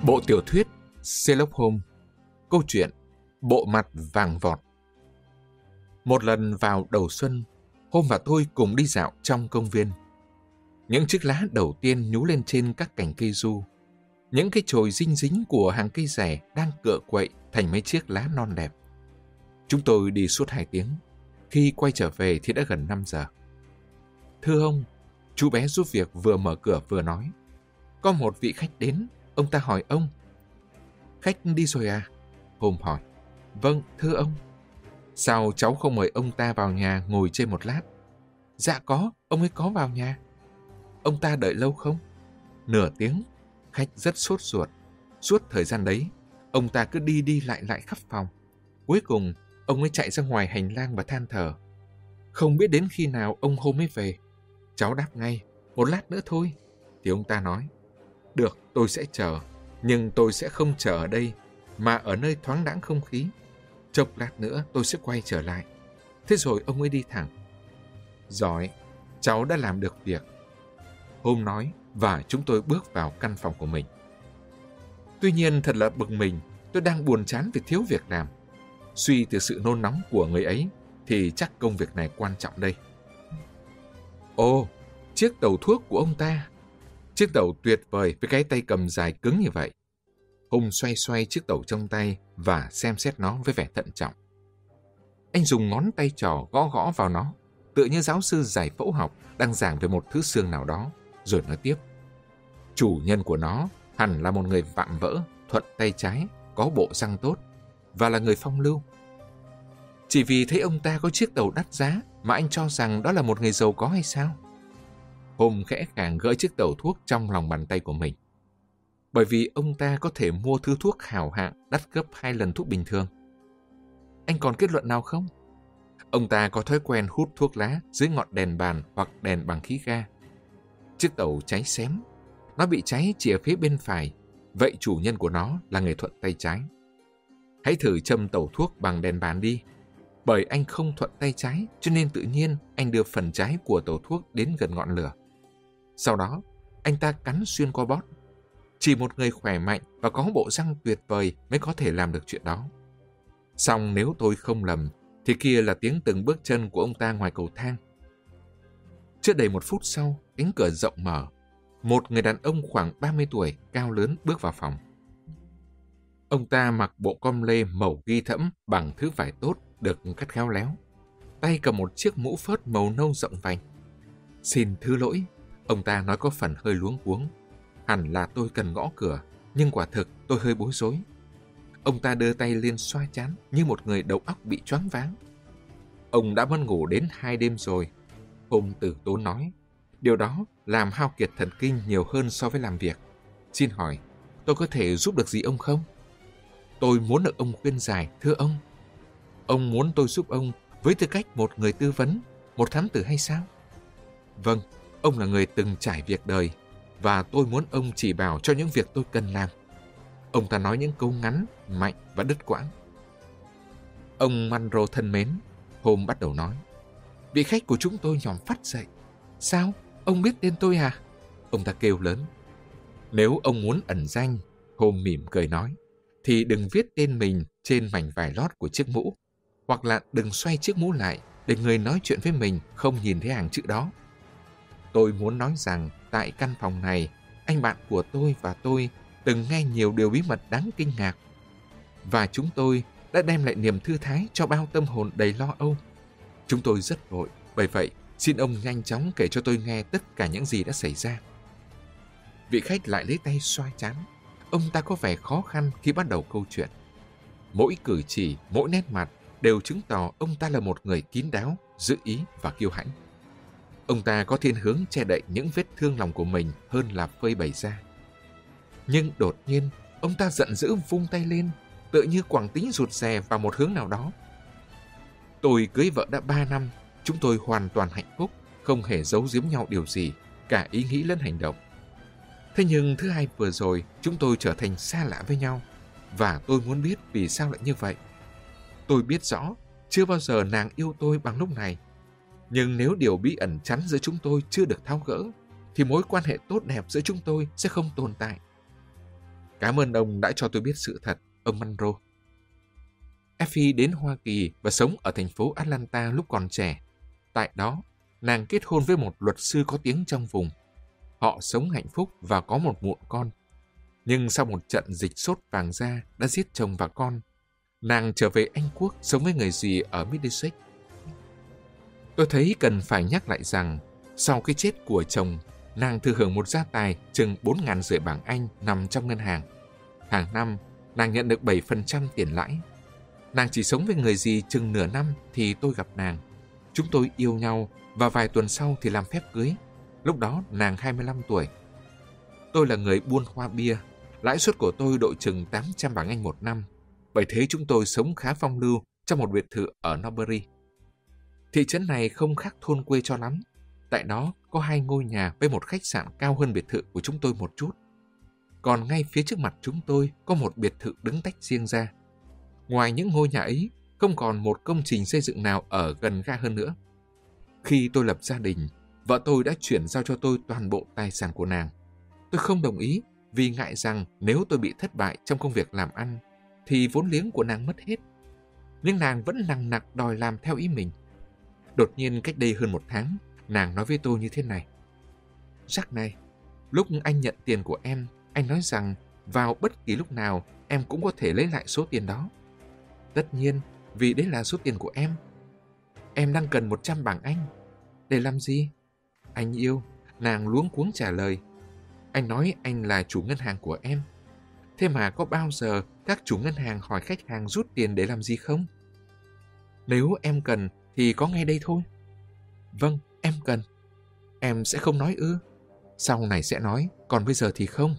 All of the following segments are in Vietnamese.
Bộ tiểu thuyết Sherlock Holmes. Câu chuyện Bộ mặt vàng vọt. Một lần vào đầu xuân, Holmes và tôi cùng đi dạo trong công viên. Những chiếc lá đầu tiên nhú lên trên các cành cây du. Những cái chồi dinh dính của hàng cây rẻ đang cựa quậy thành mấy chiếc lá non đẹp. Chúng tôi đi suốt 2 tiếng. Khi quay trở về thì đã gần 5 giờ. Thưa ông, chú bé giúp việc vừa mở cửa vừa nói. Có một vị khách đến, ông ta hỏi ông. Khách đi rồi à? Holmes hỏi. Vâng, thưa ông. Sao cháu không mời ông ta vào nhà ngồi chơi một lát? Dạ có, ông ấy có vào nhà. Ông ta đợi lâu không? Nửa tiếng. Khách rất sốt ruột. Suốt thời gian đấy, ông ta cứ đi lại khắp phòng. Cuối cùng, ông ấy chạy ra ngoài hành lang và than thở. Không biết đến khi nào ông Holmes mới về. Cháu đáp ngay, một lát nữa thôi. Thì ông ta nói, được, tôi sẽ chờ. Nhưng tôi sẽ không chờ ở đây, mà ở nơi thoáng đãng không khí. Chốc lát nữa tôi sẽ quay trở lại. Thế rồi ông ấy đi thẳng. Giỏi, cháu đã làm được việc. Holmes nói, và chúng tôi bước vào căn phòng của mình. Tuy nhiên thật là bực mình, tôi đang buồn chán vì thiếu việc làm. Suy từ sự nôn nóng của người ấy, thì chắc công việc này quan trọng đây. Ồ, chiếc tàu thuốc của ông ta. Chiếc tàu tuyệt vời với cái tay cầm dài cứng như vậy. Holmes xoay chiếc tàu trong tay và xem xét nó với vẻ thận trọng. Anh dùng ngón tay trỏ gõ vào nó, tựa như giáo sư giải phẫu học đang giảng về một thứ xương nào đó, rồi nói tiếp. Chủ nhân của nó hẳn là một người vạm vỡ, thuận tay trái, có bộ răng tốt, và là người phong lưu. Chỉ vì thấy ông ta có chiếc tàu đắt giá mà anh cho rằng đó là một người giàu có hay sao? Holmes khẽ khàng gỡ chiếc tàu thuốc trong lòng bàn tay của mình. Bởi vì ông ta có thể mua thứ thuốc hảo hạng đắt gấp 2 lần thuốc bình thường. Anh còn kết luận nào không? Ông ta có thói quen hút thuốc lá dưới ngọn đèn bàn hoặc đèn bằng khí ga. Chiếc tàu cháy xém. Nó bị cháy chỉ ở phía bên phải. Vậy chủ nhân của nó là người thuận tay trái. Hãy thử châm tàu thuốc bằng đèn bàn đi. Bởi anh không thuận tay trái, cho nên tự nhiên anh đưa phần trái của tàu thuốc đến gần ngọn lửa. Sau đó, anh ta cắn xuyên qua bót. Chỉ một người khỏe mạnh và có bộ răng tuyệt vời mới có thể làm được chuyện đó. Song nếu tôi không lầm, thì kia là tiếng từng bước chân của ông ta ngoài cầu thang. Chưa đầy 1 phút sau, cánh cửa rộng mở. Một người đàn ông khoảng 30 tuổi, cao lớn bước vào phòng. Ông ta mặc bộ com lê màu ghi thẫm bằng thứ vải tốt được cắt khéo léo. Tay cầm một chiếc mũ phớt màu nâu rộng vành. Xin thứ lỗi, ông ta nói có phần hơi luống cuống. Hẳn là tôi cần gõ cửa, nhưng quả thực tôi hơi bối rối. Ông ta đưa tay lên xoa trán như một người đầu óc bị choáng váng. Ông đã mất ngủ đến 2 đêm rồi. Holmes từ tốn nói. Điều đó làm hao kiệt thần kinh nhiều hơn so với làm việc. Xin hỏi, tôi có thể giúp được gì ông không? Tôi muốn được ông khuyên giải, thưa ông. Ông muốn tôi giúp ông với tư cách một người tư vấn, một thám tử hay sao? Vâng, ông là người từng trải việc đời, và tôi muốn ông chỉ bảo cho những việc tôi cần làm. Ông ta nói những câu ngắn, mạnh và đứt quãng. Ông Munro thân mến, Holmes bắt đầu nói. Vị khách của chúng tôi nhòm phắt dậy. Sao? Ông biết tên tôi à? Ông ta kêu lớn. Nếu ông muốn ẩn danh, Holmes mỉm cười nói, thì đừng viết tên mình trên mảnh vải lót của chiếc mũ, hoặc là đừng xoay chiếc mũ lại để người nói chuyện với mình không nhìn thấy hàng chữ đó. Tôi muốn nói rằng tại căn phòng này, anh bạn của tôi và tôi từng nghe nhiều điều bí mật đáng kinh ngạc. Và chúng tôi đã đem lại niềm thư thái cho bao tâm hồn đầy lo âu. Chúng tôi rất vội, bởi vậy xin ông nhanh chóng kể cho tôi nghe tất cả những gì đã xảy ra. Vị khách lại lấy tay xoa trán. Ông ta có vẻ khó khăn khi bắt đầu câu chuyện. Mỗi cử chỉ, mỗi nét mặt đều chứng tỏ ông ta là một người kín đáo, giữ ý và kiêu hãnh. Ông ta có thiên hướng che đậy những vết thương lòng của mình hơn là phơi bày ra. Nhưng đột nhiên, ông ta giận dữ vung tay lên, tựa như quẳng tính rụt rè vào một hướng nào đó. Tôi cưới vợ đã 3 năm, chúng tôi hoàn toàn hạnh phúc, không hề giấu giếm nhau điều gì, cả ý nghĩ lẫn hành động. Thế nhưng thứ hai vừa rồi, chúng tôi trở thành xa lạ với nhau, và tôi muốn biết vì sao lại như vậy. Tôi biết rõ, chưa bao giờ nàng yêu tôi bằng lúc này. Nhưng nếu điều bí ẩn chắn giữa chúng tôi chưa được tháo gỡ, thì mối quan hệ tốt đẹp giữa chúng tôi sẽ không tồn tại. Cảm ơn ông đã cho tôi biết sự thật, ông Monroe. Effie đến Hoa Kỳ và sống ở thành phố Atlanta lúc còn trẻ. Tại đó, nàng kết hôn với một luật sư có tiếng trong vùng. Họ sống hạnh phúc và có một muộn con. Nhưng sau một trận dịch sốt vàng da đã giết chồng và con, nàng trở về Anh Quốc sống với người dì ở Middlesex. Tôi thấy cần phải nhắc lại rằng, sau cái chết của chồng, nàng thừa hưởng một gia tài chừng 4.500 bảng Anh nằm trong ngân hàng. Hàng năm, nàng nhận được 7% tiền lãi. Nàng chỉ sống với người dì chừng nửa năm thì tôi gặp nàng. Chúng tôi yêu nhau và vài tuần sau thì làm phép cưới. Lúc đó nàng 25 tuổi. Tôi là người buôn hoa bia. Lãi suất của tôi độ chừng 800 bảng Anh một năm. Bởi thế chúng tôi sống khá phong lưu trong một biệt thự ở Norbury. Thị trấn này không khác thôn quê cho lắm. Tại đó có 2 ngôi nhà với một khách sạn cao hơn biệt thự của chúng tôi một chút. Còn ngay phía trước mặt chúng tôi có một biệt thự đứng tách riêng ra. Ngoài những ngôi nhà ấy, không còn một công trình xây dựng nào ở gần ga hơn nữa. Khi tôi lập gia đình, vợ tôi đã chuyển giao cho tôi toàn bộ tài sản của nàng. Tôi không đồng ý vì ngại rằng nếu tôi bị thất bại trong công việc làm ăn, thì vốn liếng của nàng mất hết. Nhưng nàng vẫn nằng nặc đòi làm theo ý mình. Đột nhiên cách đây hơn 1 tháng, nàng nói với tôi như thế này. Jack này, lúc anh nhận tiền của em, anh nói rằng vào bất kỳ lúc nào em cũng có thể lấy lại số tiền đó. Tất nhiên, vì đấy là số tiền của em. Em đang cần 100 bảng Anh. Để làm gì? Anh yêu, nàng luống cuống trả lời. Anh nói anh là chủ ngân hàng của em. Thế mà có bao giờ các chủ ngân hàng hỏi khách hàng rút tiền để làm gì không? Nếu em cần thì có ngay đây thôi. Vâng, em cần. Em sẽ không nói ư? Sau này sẽ nói, còn bây giờ thì không.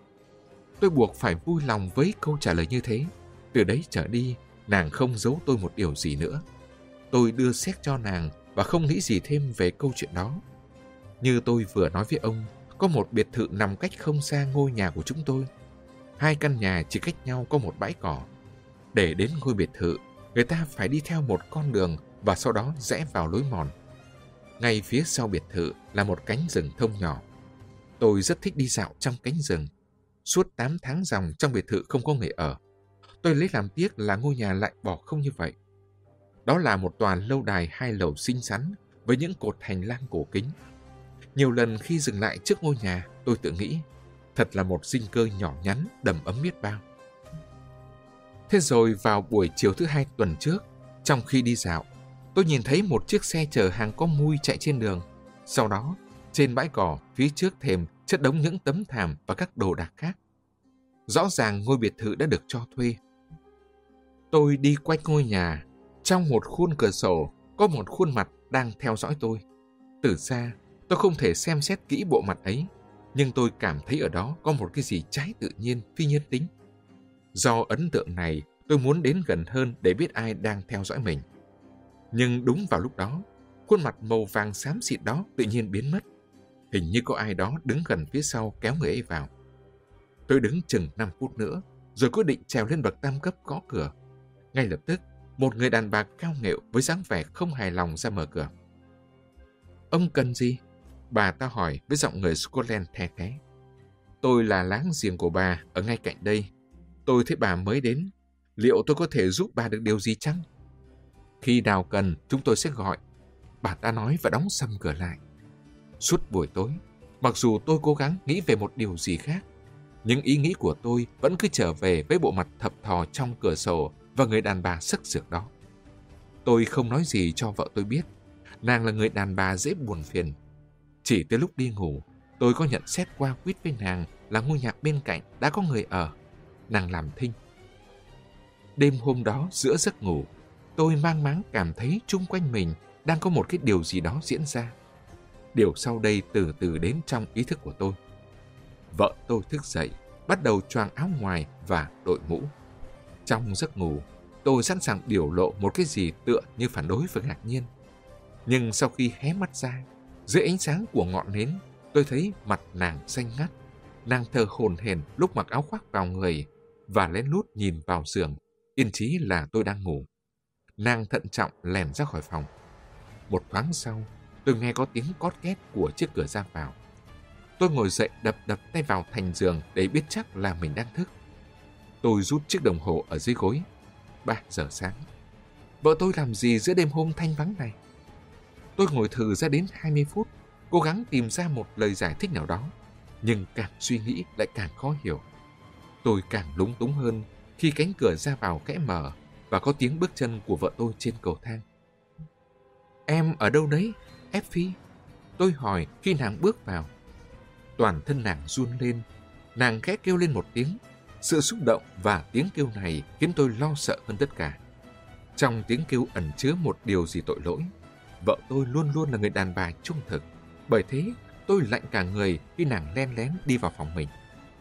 Tôi buộc phải vui lòng với câu trả lời như thế. Từ đấy trở đi, nàng không giấu tôi một điều gì nữa. Tôi đưa séc cho nàng và không nghĩ gì thêm về câu chuyện đó. Như tôi vừa nói với ông, có một biệt thự nằm cách không xa ngôi nhà của chúng tôi. 2 căn nhà chỉ cách nhau có một bãi cỏ. Để đến ngôi biệt thự, người ta phải đi theo một con đường và sau đó rẽ vào lối mòn. Ngay phía sau biệt thự là một cánh rừng thông nhỏ. Tôi rất thích đi dạo trong cánh rừng. Suốt 8 tháng ròng trong biệt thự không có người ở. Tôi lấy làm tiếc là ngôi nhà lại bỏ không như vậy. Đó là một tòa lâu đài 2 lầu xinh xắn với những cột hành lang cổ kính. Nhiều lần khi dừng lại trước ngôi nhà, tôi tự nghĩ, thật là một sinh cơ nhỏ nhắn, đầm ấm biết bao. Thế rồi vào buổi chiều thứ 2 tuần trước, trong khi đi dạo, tôi nhìn thấy một chiếc xe chở hàng có mui chạy trên đường. Sau đó, trên bãi cỏ phía trước thềm chất đống những tấm thảm và các đồ đạc khác. Rõ ràng ngôi biệt thự đã được cho thuê. Tôi đi quanh ngôi nhà. Trong một khuôn cửa sổ có một khuôn mặt đang theo dõi tôi. Từ xa, tôi không thể xem xét kỹ bộ mặt ấy, nhưng tôi cảm thấy ở đó có một cái gì trái tự nhiên, phi nhân tính. Do ấn tượng này, tôi muốn đến gần hơn để biết ai đang theo dõi mình. Nhưng đúng vào lúc đó, khuôn mặt màu vàng xám xịt đó tự nhiên biến mất. Hình như có ai đó đứng gần phía sau kéo người ấy vào. Tôi đứng chừng 5 phút nữa, rồi quyết định trèo lên bậc tam cấp gõ cửa. Ngay lập tức, một người đàn bà cao nghệu với dáng vẻ không hài lòng ra mở cửa. Ông cần gì? Bà ta hỏi với giọng người Scotland the thé. Tôi là láng giềng của bà ở ngay cạnh đây. Tôi thấy bà mới đến. Liệu tôi có thể giúp bà được điều gì chăng? Khi nào cần, chúng tôi sẽ gọi. Bà ta nói và đóng sầm cửa lại. Suốt buổi tối, mặc dù tôi cố gắng nghĩ về một điều gì khác, nhưng ý nghĩ của tôi vẫn cứ trở về với bộ mặt thập thò trong cửa sổ và người đàn bà sắc sược đó. Tôi không nói gì cho vợ tôi biết. Nàng là người đàn bà dễ buồn phiền. Chỉ tới lúc đi ngủ, tôi có nhận xét qua quýt với nàng là ngôi nhà bên cạnh đã có người ở. Nàng làm thinh. Đêm hôm đó giữa giấc ngủ, tôi mang máng cảm thấy chung quanh mình đang có một cái điều gì đó diễn ra. Điều sau đây từ từ đến trong ý thức của tôi. Vợ tôi thức dậy, bắt đầu choàng áo ngoài và đội mũ. Trong giấc ngủ, tôi sẵn sàng biểu lộ một cái gì tựa như phản đối và ngạc nhiên. Nhưng sau khi hé mắt ra, dưới ánh sáng của ngọn nến, tôi thấy mặt nàng xanh ngắt. Nàng thở hổn hển lúc mặc áo khoác vào người và lén lút nhìn vào giường, yên chí là tôi đang ngủ. Nàng thận trọng lèn ra khỏi phòng. Một thoáng sau, tôi nghe có tiếng cót két của chiếc cửa ra vào. Tôi ngồi dậy đập tay vào thành giường để biết chắc là mình đang thức. Tôi rút chiếc đồng hồ ở dưới gối. 3 giờ sáng. Vợ tôi làm gì giữa đêm hôm thanh vắng này? Tôi ngồi thử ra đến 20 phút, cố gắng tìm ra một lời giải thích nào đó. Nhưng càng suy nghĩ lại càng khó hiểu. Tôi càng lúng túng hơn khi cánh cửa ra vào khẽ mở và có tiếng bước chân của vợ tôi trên cầu thang. Em ở đâu đấy, Effie? Tôi hỏi khi nàng bước vào. Toàn thân nàng run lên, nàng khẽ kêu lên một tiếng. Sự xúc động và tiếng kêu này khiến tôi lo sợ hơn tất cả. Trong tiếng kêu ẩn chứa một điều gì tội lỗi. Vợ tôi luôn luôn là người đàn bà trung thực. Bởi thế, tôi lạnh cả người khi nàng len lén đi vào phòng mình.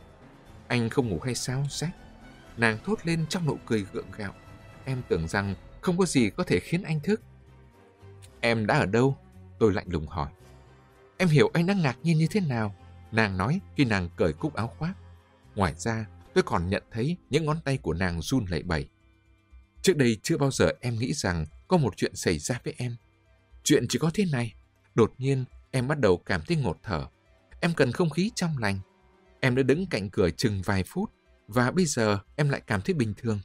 Anh không ngủ hay sao, Jack? Nàng thốt lên trong nụ cười gượng gạo. Em tưởng rằng không có gì có thể khiến anh thức. Em đã ở đâu? Tôi lạnh lùng hỏi. Em hiểu anh đang ngạc nhiên như thế nào, nàng nói khi nàng cởi cúc áo khoác. Ngoài ra, tôi còn nhận thấy những ngón tay của nàng run lẩy bẩy. Trước đây chưa bao giờ em nghĩ rằng có một chuyện xảy ra với em. Chuyện chỉ có thế này. Đột nhiên, em bắt đầu cảm thấy ngột thở. Em cần không khí trong lành. Em đã đứng cạnh cửa chừng vài phút, và bây giờ em lại cảm thấy bình thường.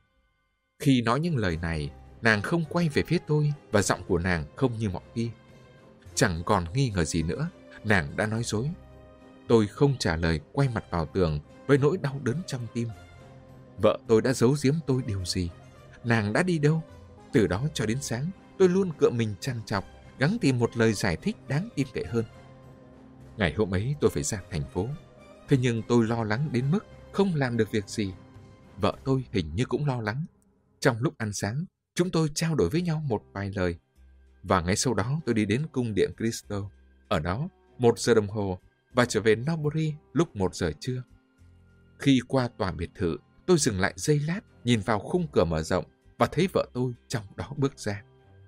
Khi nói những lời này, nàng không quay về phía tôi và giọng của nàng không như mọi khi. Chẳng còn nghi ngờ gì nữa, nàng đã nói dối. Tôi không trả lời, quay mặt vào tường với nỗi đau đớn trong tim. Vợ tôi đã giấu giếm tôi điều gì? Nàng đã đi đâu? Từ đó cho đến sáng, tôi luôn cựa mình trằn trọc, gắng tìm một lời giải thích đáng tin cậy hơn. Ngày hôm ấy tôi phải ra thành phố. Thế nhưng tôi lo lắng đến mức không làm được việc gì. Vợ tôi hình như cũng lo lắng. Trong lúc ăn sáng, chúng tôi trao đổi với nhau một vài lời. Và ngay sau đó tôi đi đến cung điện Crystal. Ở đó, 1 giờ đồng hồ và trở về Norbury lúc 1 giờ trưa. Khi qua tòa biệt thự, tôi dừng lại giây lát, nhìn vào khung cửa mở rộng và thấy vợ tôi trong đó bước ra.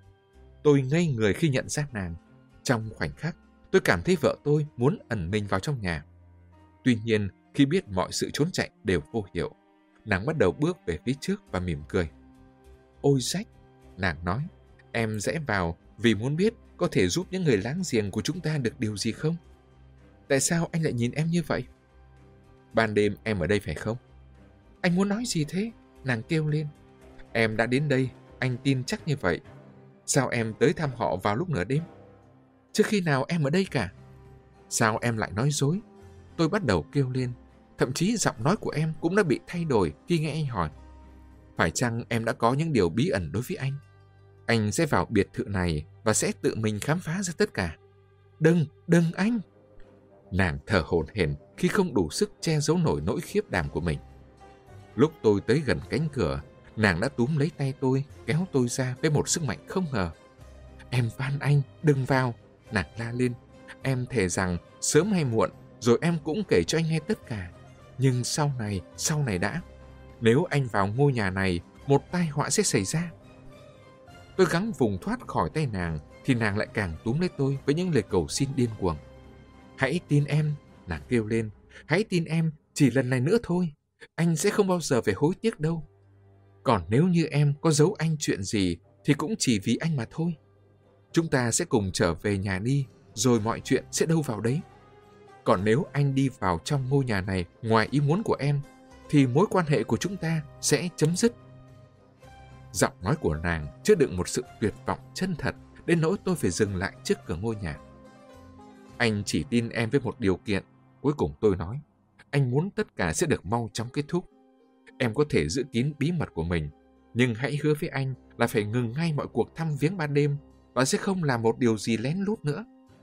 Tôi ngây người khi nhận ra nàng. Trong khoảnh khắc, tôi cảm thấy vợ tôi muốn ẩn mình vào trong nhà. Tuy nhiên, khi biết mọi sự trốn chạy đều vô hiệu, nàng bắt đầu bước về phía trước và mỉm cười. Ôi Jack, nàng nói, em rẽ vào vì muốn biết có thể giúp những người láng giềng của chúng ta được điều gì không? Tại sao anh lại nhìn em như vậy? Ban đêm em ở đây phải không? Anh muốn nói gì thế? Nàng kêu lên. Em đã đến đây, anh tin chắc như vậy. Sao em tới thăm họ vào lúc nửa đêm? Trước khi nào em ở đây cả? Sao em lại nói dối? Tôi bắt đầu kêu lên. Thậm chí giọng nói của em cũng đã bị thay đổi khi nghe anh hỏi. Phải chăng em đã có những điều bí ẩn đối với anh? Anh sẽ vào biệt thự này và sẽ tự mình khám phá ra tất cả. Đừng anh! Nàng thở hổn hển khi không đủ sức che giấu nổi nỗi khiếp đảm của mình. Lúc tôi tới gần cánh cửa, nàng đã túm lấy tay tôi, kéo tôi ra với một sức mạnh không ngờ. Em van anh, đừng vào! Nàng la lên. Em thề rằng sớm hay muộn, rồi em cũng kể cho anh nghe tất cả. Nhưng sau này đã. Nếu anh vào ngôi nhà này, một tai họa sẽ xảy ra. Tôi gắng vùng thoát khỏi tay nàng, thì nàng lại càng túm lấy tôi với những lời cầu xin điên cuồng. Hãy tin em, nàng kêu lên. Hãy tin em, chỉ lần này nữa thôi. Anh sẽ không bao giờ phải hối tiếc đâu. Còn nếu như em có giấu anh chuyện gì, thì cũng chỉ vì anh mà thôi. Chúng ta sẽ cùng trở về nhà đi, rồi mọi chuyện sẽ đâu vào đấy. Còn nếu anh đi vào trong ngôi nhà này ngoài ý muốn của em, thì mối quan hệ của chúng ta sẽ chấm dứt. Giọng nói của nàng chứa đựng một sự tuyệt vọng chân thật, đến nỗi tôi phải dừng lại trước cửa ngôi nhà. Anh chỉ tin em với một điều kiện. Cuối cùng tôi nói, anh muốn tất cả sẽ được mau chóng kết thúc. Em có thể giữ kín bí mật của mình, nhưng hãy hứa với anh là phải ngừng ngay mọi cuộc thăm viếng ban đêm và sẽ không làm một điều gì lén lút nữa.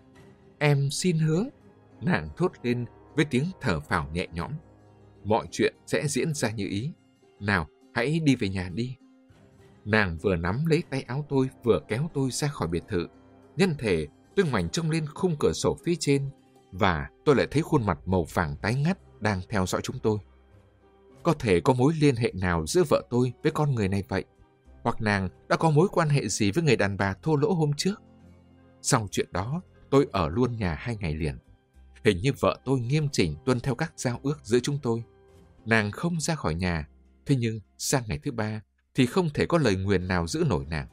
Em xin hứa, nàng thốt lên với tiếng thở phào nhẹ nhõm. Mọi chuyện sẽ diễn ra như ý. Nào, hãy đi về nhà đi. Nàng vừa nắm lấy tay áo tôi vừa kéo tôi ra khỏi biệt thự. Nhân thể, tôi ngoảnh trông lên khung cửa sổ phía trên và tôi lại thấy khuôn mặt màu vàng tái ngắt đang theo dõi chúng tôi. Có thể có mối liên hệ nào giữa vợ tôi với con người này vậy? Hoặc nàng đã có mối quan hệ gì với người đàn bà thô lỗ hôm trước? Sau chuyện đó, tôi ở luôn nhà 2 ngày liền. Hình như vợ tôi nghiêm chỉnh tuân theo các giao ước giữa chúng tôi. Nàng không ra khỏi nhà, thế nhưng sang ngày thứ 3 thì không thể có lời nguyền nào giữ nổi nàng.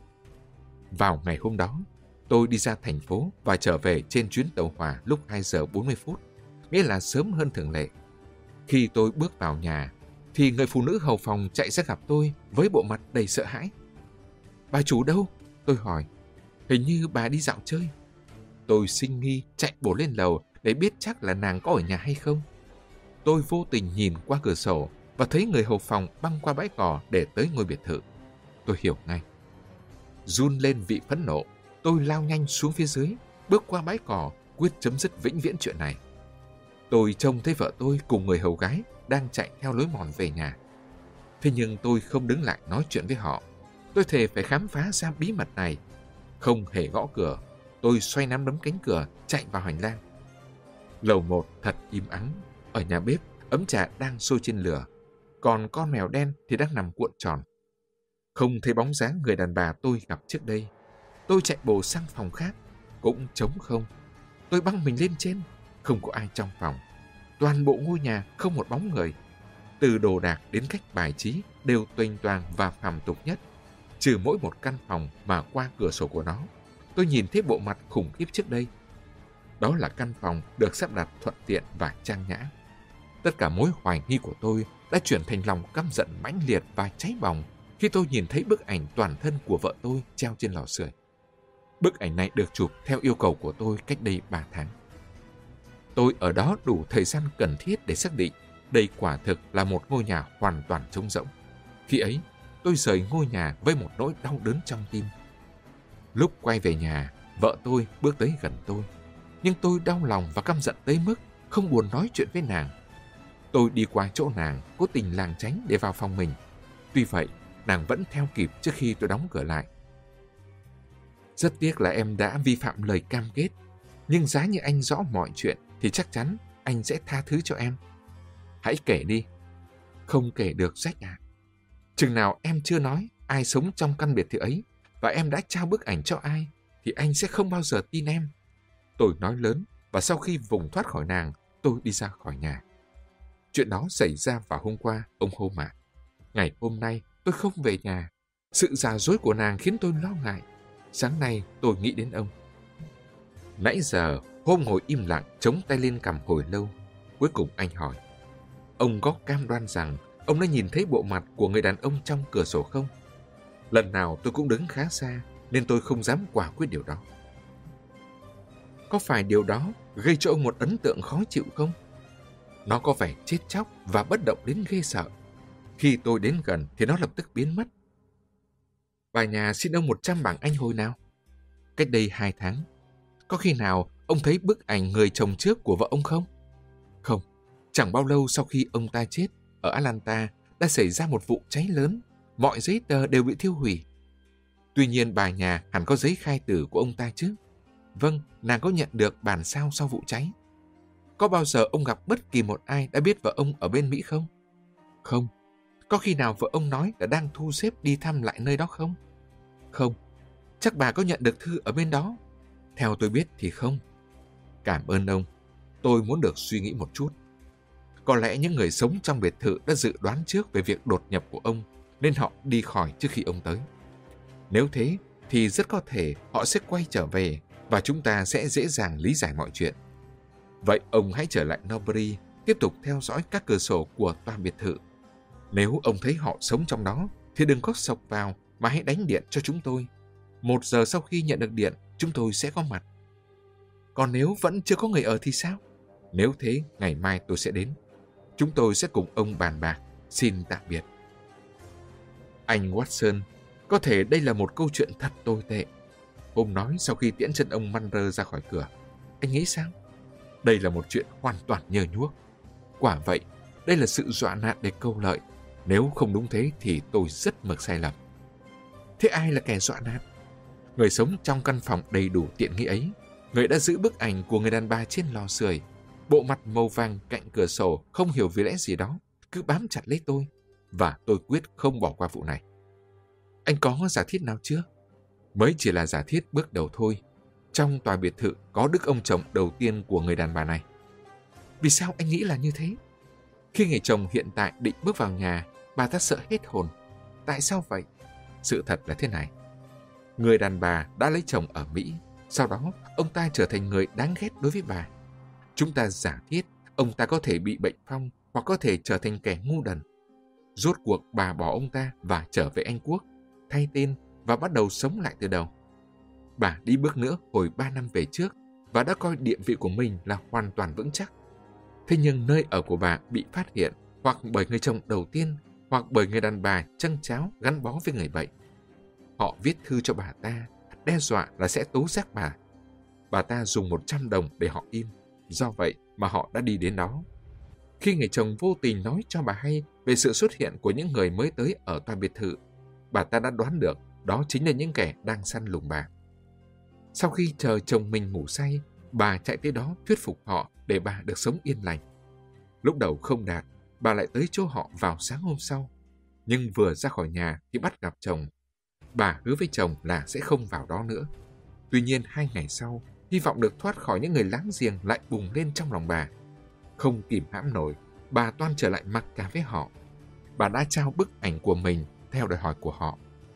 Vào ngày hôm đó, tôi đi ra thành phố và trở về trên chuyến tàu hỏa lúc 2 giờ 40 phút. nghĩa là sớm hơn thường lệ. Khi tôi bước vào nhà, thì người phụ nữ hầu phòng chạy ra gặp tôi với bộ mặt đầy sợ hãi. Bà chủ đâu? Tôi hỏi. Hình như bà đi dạo chơi. Tôi sinh nghi chạy bổ lên lầu để biết chắc là nàng có ở nhà hay không. Tôi vô tình nhìn qua cửa sổ và thấy người hầu phòng băng qua bãi cỏ để tới ngôi biệt thự. Tôi hiểu ngay. Run lên vì phẫn nộ, tôi lao nhanh xuống phía dưới, bước qua bãi cỏ, quyết chấm dứt vĩnh viễn chuyện này. Tôi trông thấy vợ tôi cùng người hầu gái đang chạy theo lối mòn về nhà. Thế nhưng tôi không đứng lại nói chuyện với họ. Tôi thề phải khám phá ra bí mật này. Không hề gõ cửa, tôi xoay nắm đấm cánh cửa, chạy vào hành lang. Lầu 1 thật im ắng. Ở nhà bếp, ấm trà đang sôi trên lửa, còn con mèo đen thì đang nằm cuộn tròn. Không thấy bóng dáng người đàn bà tôi gặp trước đây. Tôi chạy bổ sang phòng khác, cũng trống không. Tôi băng mình lên trên, không có ai trong phòng. Toàn bộ ngôi nhà không một bóng người. Từ đồ đạc đến cách bài trí đều toành toàng và phàm tục nhất. Trừ mỗi một căn phòng mà qua cửa sổ của nó, tôi nhìn thấy bộ mặt khủng khiếp trước đây. Đó là căn phòng được sắp đặt thuận tiện và trang nhã. Tất cả mối hoài nghi của tôi đã chuyển thành lòng căm giận mãnh liệt và cháy bỏng khi tôi nhìn thấy bức ảnh toàn thân của vợ tôi treo trên lò sưởi. Bức ảnh này được chụp theo yêu cầu của tôi cách đây 3 tháng. Tôi ở đó đủ thời gian cần thiết để xác định đây quả thực là một ngôi nhà hoàn toàn trống rỗng. Khi ấy, tôi rời ngôi nhà với một nỗi đau đớn trong tim. Lúc quay về nhà, vợ tôi bước tới gần tôi. Nhưng tôi đau lòng và căm giận tới mức không buồn nói chuyện với nàng. Tôi đi qua chỗ nàng, cố tình lảng tránh để vào phòng mình. Tuy vậy, nàng vẫn theo kịp trước khi tôi đóng cửa lại. Rất tiếc là em đã vi phạm lời cam kết. Nhưng giá như anh rõ mọi chuyện thì chắc chắn anh sẽ tha thứ cho em. Hãy kể đi. Không kể được Jack à. Chừng nào em chưa nói ai sống trong căn biệt thự ấy và em đã trao bức ảnh cho ai thì anh sẽ không bao giờ tin em. Tôi nói lớn và sau khi vùng thoát khỏi nàng, tôi đi ra khỏi nhà. Chuyện đó xảy ra vào hôm qua, ông Hôm ạ. Ngày hôm nay tôi không về nhà. Sự giả dối của nàng khiến tôi lo ngại. Sáng nay tôi nghĩ đến ông. Nãy giờ Hôm ngồi im lặng chống tay lên cằm hồi lâu. Cuối cùng anh hỏi. Ông có cam đoan rằng ông đã nhìn thấy bộ mặt của người đàn ông trong cửa sổ không? Lần nào tôi cũng đứng khá xa nên tôi không dám quả quyết điều đó. Có phải điều đó gây cho ông một ấn tượng khó chịu không? Nó có vẻ chết chóc và bất động đến ghê sợ. Khi tôi đến gần thì nó lập tức biến mất. Bà nhà xin ông 100 bảng Anh hồi nào? Cách đây 2 tháng. Có khi nào ông thấy bức ảnh người chồng trước của vợ ông không? Không. Chẳng bao lâu sau khi ông ta chết, ở Atlanta đã xảy ra một vụ cháy lớn. Mọi giấy tờ đều bị thiêu hủy. Tuy nhiên bà nhà hẳn có giấy khai tử của ông ta chứ? Vâng, nàng có nhận được bản sao sau vụ cháy. Có bao giờ ông gặp bất kỳ một ai đã biết vợ ông ở bên Mỹ không? Không. Có khi nào vợ ông nói là đang thu xếp đi thăm lại nơi đó không? Không. Chắc bà có nhận được thư ở bên đó? Theo tôi biết thì không. Cảm ơn ông. Tôi muốn được suy nghĩ một chút. Có lẽ những người sống trong biệt thự đã dự đoán trước về việc đột nhập của ông, nên họ đi khỏi trước khi ông tới. Nếu thế, thì rất có thể họ sẽ quay trở về và chúng ta sẽ dễ dàng lý giải mọi chuyện. Vậy ông hãy trở lại Norbury, tiếp tục theo dõi các cửa sổ của tòa biệt thự. Nếu ông thấy họ sống trong đó, thì đừng có xộc vào mà hãy đánh điện cho chúng tôi. 1 giờ sau khi nhận được điện, chúng tôi sẽ có mặt. Còn nếu vẫn chưa có người ở thì sao? Nếu thế, ngày mai tôi sẽ đến. Chúng tôi sẽ cùng ông bàn bạc. Xin tạm biệt. Anh Watson, có thể đây là một câu chuyện thật tồi tệ. Hôm nói sau khi tiễn chân ông Munro ra khỏi cửa. Anh nghĩ sao? Đây là một chuyện hoàn toàn nhơ nhuốc. Quả vậy, đây là sự dọa nạt để câu lợi. Nếu không đúng thế thì tôi rất mực sai lầm. Thế ai là kẻ dọa nạt? Người sống trong căn phòng đầy đủ tiện nghi ấy. Người đã giữ bức ảnh của người đàn bà trên lò sưởi. Bộ mặt màu vàng cạnh cửa sổ không hiểu vì lẽ gì đó cứ bám chặt lấy tôi. Và tôi quyết không bỏ qua vụ này. Anh có giả thiết nào chưa? Mới chỉ là giả thiết bước đầu thôi. Trong tòa biệt thự có đức ông chồng đầu tiên của người đàn bà này. Vì sao anh nghĩ là như thế? Khi người chồng hiện tại định bước vào nhà, bà ta sợ hết hồn. Tại sao vậy? Sự thật là thế này. Người đàn bà đã lấy chồng ở Mỹ. Sau đó, ông ta trở thành người đáng ghét đối với bà. Chúng ta giả thiết Ông ta có thể bị bệnh phong hoặc có thể trở thành kẻ ngu đần. Rốt cuộc bà bỏ ông ta và trở về Anh Quốc, thay tên và bắt đầu sống lại từ đầu. Bà đi bước nữa hồi 3 năm về trước và đã coi địa vị của mình là hoàn toàn vững chắc. Thế nhưng nơi ở của bà bị phát hiện hoặc bởi người chồng đầu tiên hoặc bởi người đàn bà châng cháo gắn bó với người bệnh. Họ viết thư cho bà ta, đe dọa là sẽ tố giác bà. Bà ta dùng 100 đồng để họ im, do vậy mà họ đã đi đến đó. Khi người chồng vô tình nói cho bà hay về sự xuất hiện của những người mới tới ở tòa biệt thự, bà ta đã đoán được đó chính là những kẻ đang săn lùng bà. Sau khi chờ chồng mình ngủ say, bà chạy tới đó thuyết phục họ để bà được sống yên lành. Lúc đầu không đạt, bà lại tới chỗ họ vào sáng hôm sau. Nhưng vừa ra khỏi nhà thì bắt gặp chồng. Bà hứa với chồng là sẽ không vào đó nữa. Tuy nhiên 2 ngày sau, hy vọng được thoát khỏi những người láng giềng lại bùng lên trong lòng bà. Không kìm hãm nổi, bà toan trở lại mặc cả với họ. Bà đã trao bức ảnh của mình theo đòi hỏi của họ.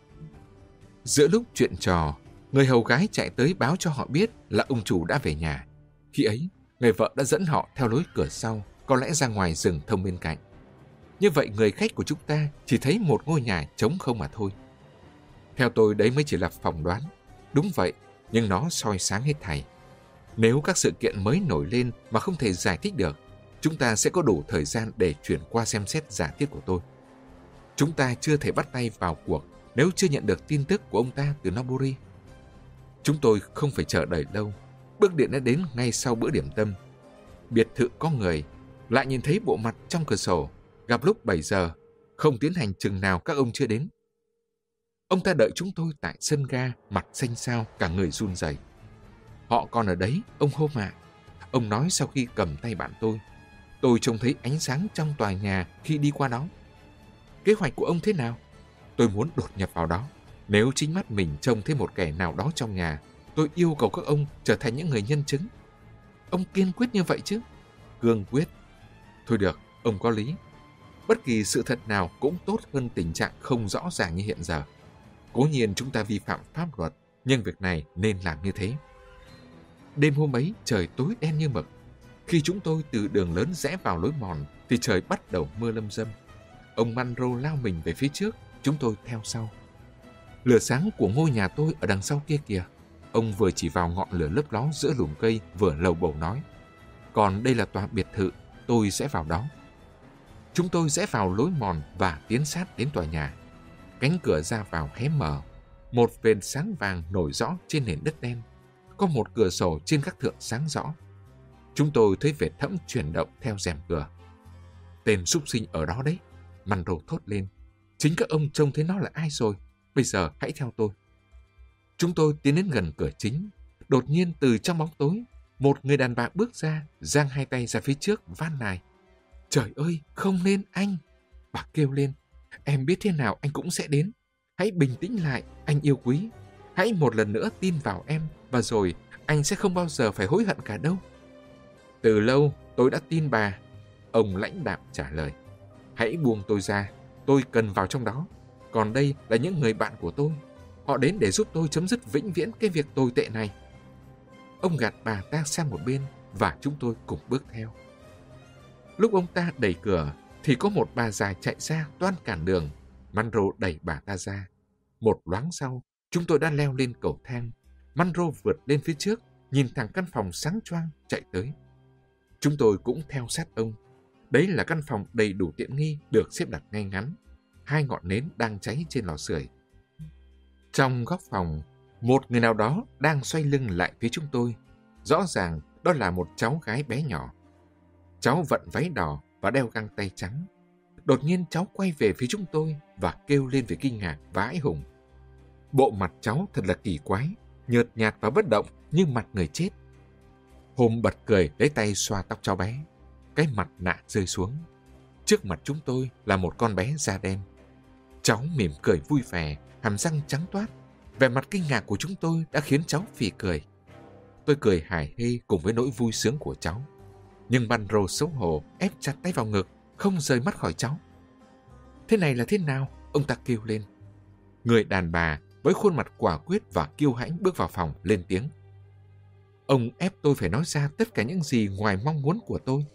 Giữa lúc chuyện trò, người hầu gái chạy tới báo cho họ biết là ông chủ đã về nhà. Khi ấy, người vợ đã dẫn họ theo lối cửa sau, có lẽ ra ngoài rừng thông bên cạnh. Như vậy người khách của chúng ta chỉ thấy một ngôi nhà trống không mà thôi. Theo tôi đấy mới chỉ là phỏng đoán. Đúng vậy, nhưng nó soi sáng hết thảy. Nếu các sự kiện mới nổi lên mà không thể giải thích được, chúng ta sẽ có đủ thời gian để chuyển qua xem xét giả thiết của tôi. Chúng ta chưa thể bắt tay vào cuộc nếu chưa nhận được tin tức của ông ta từ Noburi. Chúng tôi không phải chờ đợi lâu. Bước điện đã đến ngay sau bữa điểm tâm. Biệt thự có người, lại nhìn thấy bộ mặt trong cửa sổ, gặp lúc 7 giờ, không tiến hành chừng nào các ông chưa đến. Ông ta đợi chúng tôi tại sân ga, mặt xanh xao, cả người run rẩy. Họ còn ở đấy, ông Hôm ạ. Ông nói sau khi cầm tay bạn tôi. Tôi trông thấy ánh sáng trong tòa nhà khi đi qua đó. Kế hoạch của ông thế nào? Tôi muốn đột nhập vào đó. Nếu chính mắt mình trông thấy một kẻ nào đó trong nhà, tôi yêu cầu các ông trở thành những người nhân chứng. Ông kiên quyết như vậy chứ? Cương quyết. Thôi được, ông có lý. Bất kỳ sự thật nào cũng tốt hơn tình trạng không rõ ràng như hiện giờ. Cố nhiên chúng ta vi phạm pháp luật, nhưng việc này nên làm như thế. Đêm hôm ấy trời tối đen như mực. Khi chúng tôi từ đường lớn rẽ vào lối mòn thì trời bắt đầu mưa lâm râm. Ông Monroe lao mình về phía trước, chúng tôi theo sau. Lửa sáng của ngôi nhà tôi ở đằng sau kia kìa. Ông vừa chỉ vào ngọn lửa lấp ló giữa lùm cây vừa lầu bầu nói. Còn đây là tòa biệt thự, tôi sẽ vào đó. Chúng tôi rẽ vào lối mòn và tiến sát đến tòa nhà. Cánh cửa ra vào hé mở. Một vệt sáng vàng nổi rõ trên nền đất đen. Có một cửa sổ trên các thượng sáng rõ. Chúng tôi thấy vệt thẫm chuyển động theo rèm cửa. Tên súc sinh ở đó đấy, Monroe thốt lên. Chính các ông trông thấy nó là ai rồi? Bây giờ hãy theo tôi. Chúng tôi tiến đến gần cửa chính. Đột nhiên từ trong bóng tối, một người đàn bà bước ra, giang hai tay ra phía trước, van nài. Trời ơi, không nên anh! Bà kêu lên. Em biết thế nào anh cũng sẽ đến. Hãy bình tĩnh lại, anh yêu quý. Hãy một lần nữa tin vào em, và rồi anh sẽ không bao giờ phải hối hận cả đâu. Từ lâu tôi đã tin bà. Ông lãnh đạm trả lời. Hãy buông tôi ra, tôi cần vào trong đó. Còn đây là những người bạn của tôi. Họ đến để giúp tôi chấm dứt vĩnh viễn cái việc tồi tệ này. Ông gạt bà ta sang một bên và chúng tôi cùng bước theo. Lúc ông ta đẩy cửa thì có một bà già chạy ra toan cản đường. Monroe đẩy bà ta ra. Một loáng sau, chúng tôi đã leo lên cầu thang. Monroe vượt lên phía trước, nhìn thẳng căn phòng sáng choang chạy tới. Chúng tôi cũng theo sát ông. Đấy là căn phòng đầy đủ tiện nghi được xếp đặt ngay ngắn. 2 ngọn nến đang cháy trên lò sưởi. Trong góc phòng, một người nào đó đang xoay lưng lại phía chúng tôi. Rõ ràng đó là một cháu gái bé nhỏ. Cháu vận váy đỏ và đeo găng tay trắng. Đột nhiên cháu quay về phía chúng tôi và kêu lên về kinh ngạc và hãi hùng. Bộ mặt cháu thật là kỳ quái, nhợt nhạt và bất động như mặt người chết. Hôm bật cười lấy tay xoa tóc cháu bé. Cái mặt nạ rơi xuống. Trước mặt chúng tôi là một con bé da đen. Cháu mỉm cười vui vẻ, hàm răng trắng toát. Vẻ mặt kinh ngạc của chúng tôi đã khiến cháu phì cười. Tôi cười hài hê cùng với nỗi vui sướng của cháu. Nhưng Monroe xấu hổ ép chặt tay vào ngực, không rời mắt khỏi cháu. Thế này là thế nào? Ông ta kêu lên. Người đàn bà với khuôn mặt quả quyết và kiêu hãnh bước vào phòng lên tiếng. Ông ép tôi phải nói ra tất cả những gì ngoài mong muốn của tôi.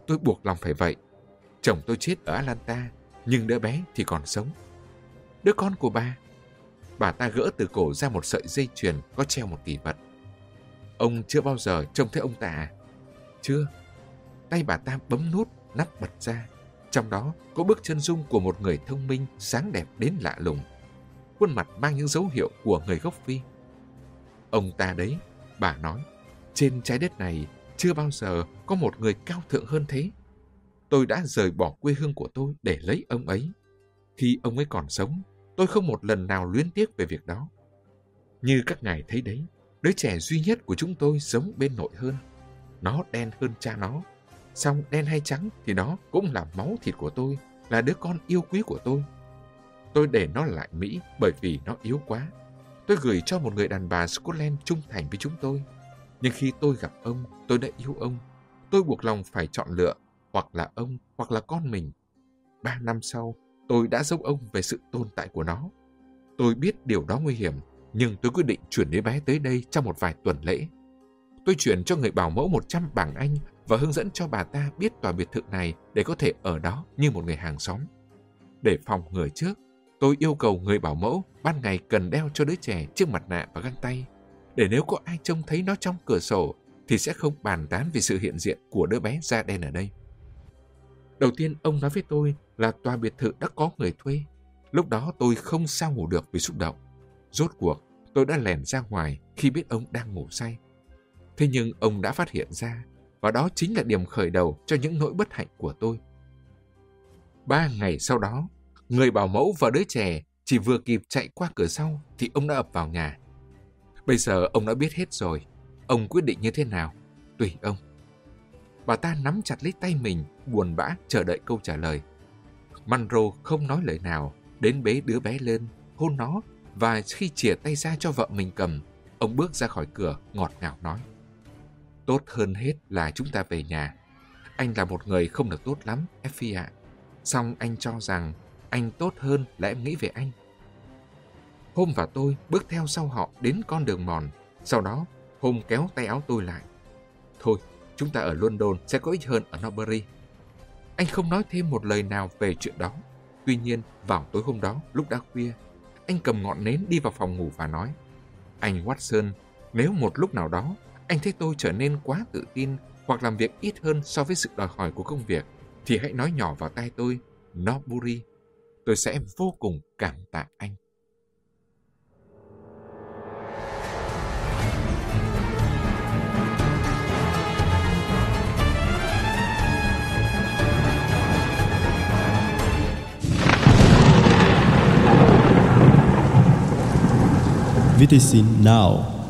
Tôi buộc lòng phải vậy. Chồng tôi chết ở Atlanta, nhưng đứa bé thì còn sống. Đứa con của bà ta gỡ từ cổ ra một sợi dây chuyền có treo một kỷ vật. Ông chưa bao giờ trông thấy ông ta à? Chưa. Tay bà ta bấm nút, nắp bật ra. Trong đó có bức chân dung của một người thông minh, sáng đẹp đến lạ lùng. Khuôn mặt mang những dấu hiệu của người gốc Phi. Ông ta đấy, bà nói, trên trái đất này chưa bao giờ có một người cao thượng hơn thế. Tôi đã rời bỏ quê hương của tôi để lấy ông ấy. Khi ông ấy còn sống, tôi không một lần nào luyến tiếc về việc đó. Như các ngài thấy đấy, đứa trẻ duy nhất của chúng tôi giống bên nội hơn. Nó đen hơn cha nó. Song đen hay trắng thì đó cũng là máu thịt của tôi, là đứa con yêu quý của tôi. Tôi để nó lại Mỹ bởi vì nó yếu quá. Tôi gửi cho một người đàn bà Scotland trung thành với chúng tôi. Nhưng khi tôi gặp ông, tôi đã yêu ông. Tôi buộc lòng phải chọn lựa, hoặc là ông, hoặc là con mình. 3 năm sau, tôi đã giấu ông về sự tồn tại của nó. Tôi biết điều đó nguy hiểm, nhưng tôi quyết định chuyển đứa bé tới đây trong một vài tuần lễ. Tôi chuyển cho người bảo mẫu 100 bảng Anh và hướng dẫn cho bà ta biết tòa biệt thự này để có thể ở đó như một người hàng xóm. Để phòng ngừa trước, tôi yêu cầu người bảo mẫu ban ngày cần đeo cho đứa trẻ chiếc mặt nạ và găng tay, để nếu có ai trông thấy nó trong cửa sổ thì sẽ không bàn tán về sự hiện diện của đứa bé da đen ở đây. Đầu tiên ông nói với tôi là tòa biệt thự đã có người thuê. Lúc đó tôi không sao ngủ được vì xúc động. Rốt cuộc, tôi đã lẻn ra ngoài khi biết ông đang ngủ say. Thế nhưng ông đã phát hiện ra, và đó chính là điểm khởi đầu cho những nỗi bất hạnh của tôi. 3 ngày sau đó, người bảo mẫu và đứa trẻ chỉ vừa kịp chạy qua cửa sau thì ông đã ập vào nhà. Bây giờ ông đã biết hết rồi. Ông quyết định như thế nào? Tùy ông. Bà ta nắm chặt lấy tay mình, buồn bã chờ đợi câu trả lời. Monroe không nói lời nào, đến bế đứa bé lên, hôn nó, và khi chìa tay ra cho vợ mình cầm, ông bước ra khỏi cửa ngọt ngào nói: Tốt hơn hết là chúng ta về nhà. Anh là một người không được tốt lắm, Effie ạ. Song anh cho rằng anh tốt hơn là em nghĩ về anh. Hôm và tôi bước theo sau họ đến con đường mòn. Sau đó, Hôm kéo tay áo tôi lại. Thôi, chúng ta ở London sẽ có ích hơn ở Norbury. Anh không nói thêm một lời nào về chuyện đó. Tuy nhiên, vào tối hôm đó, lúc đã khuya, anh cầm ngọn nến đi vào phòng ngủ và nói: Anh Watson, nếu một lúc nào đó anh thấy tôi trở nên quá tự tin hoặc làm việc ít hơn so với sự đòi hỏi của công việc, thì hãy nói nhỏ vào tai tôi, Norbury. Tôi sẽ vô cùng cảm tạ anh. VTC Now.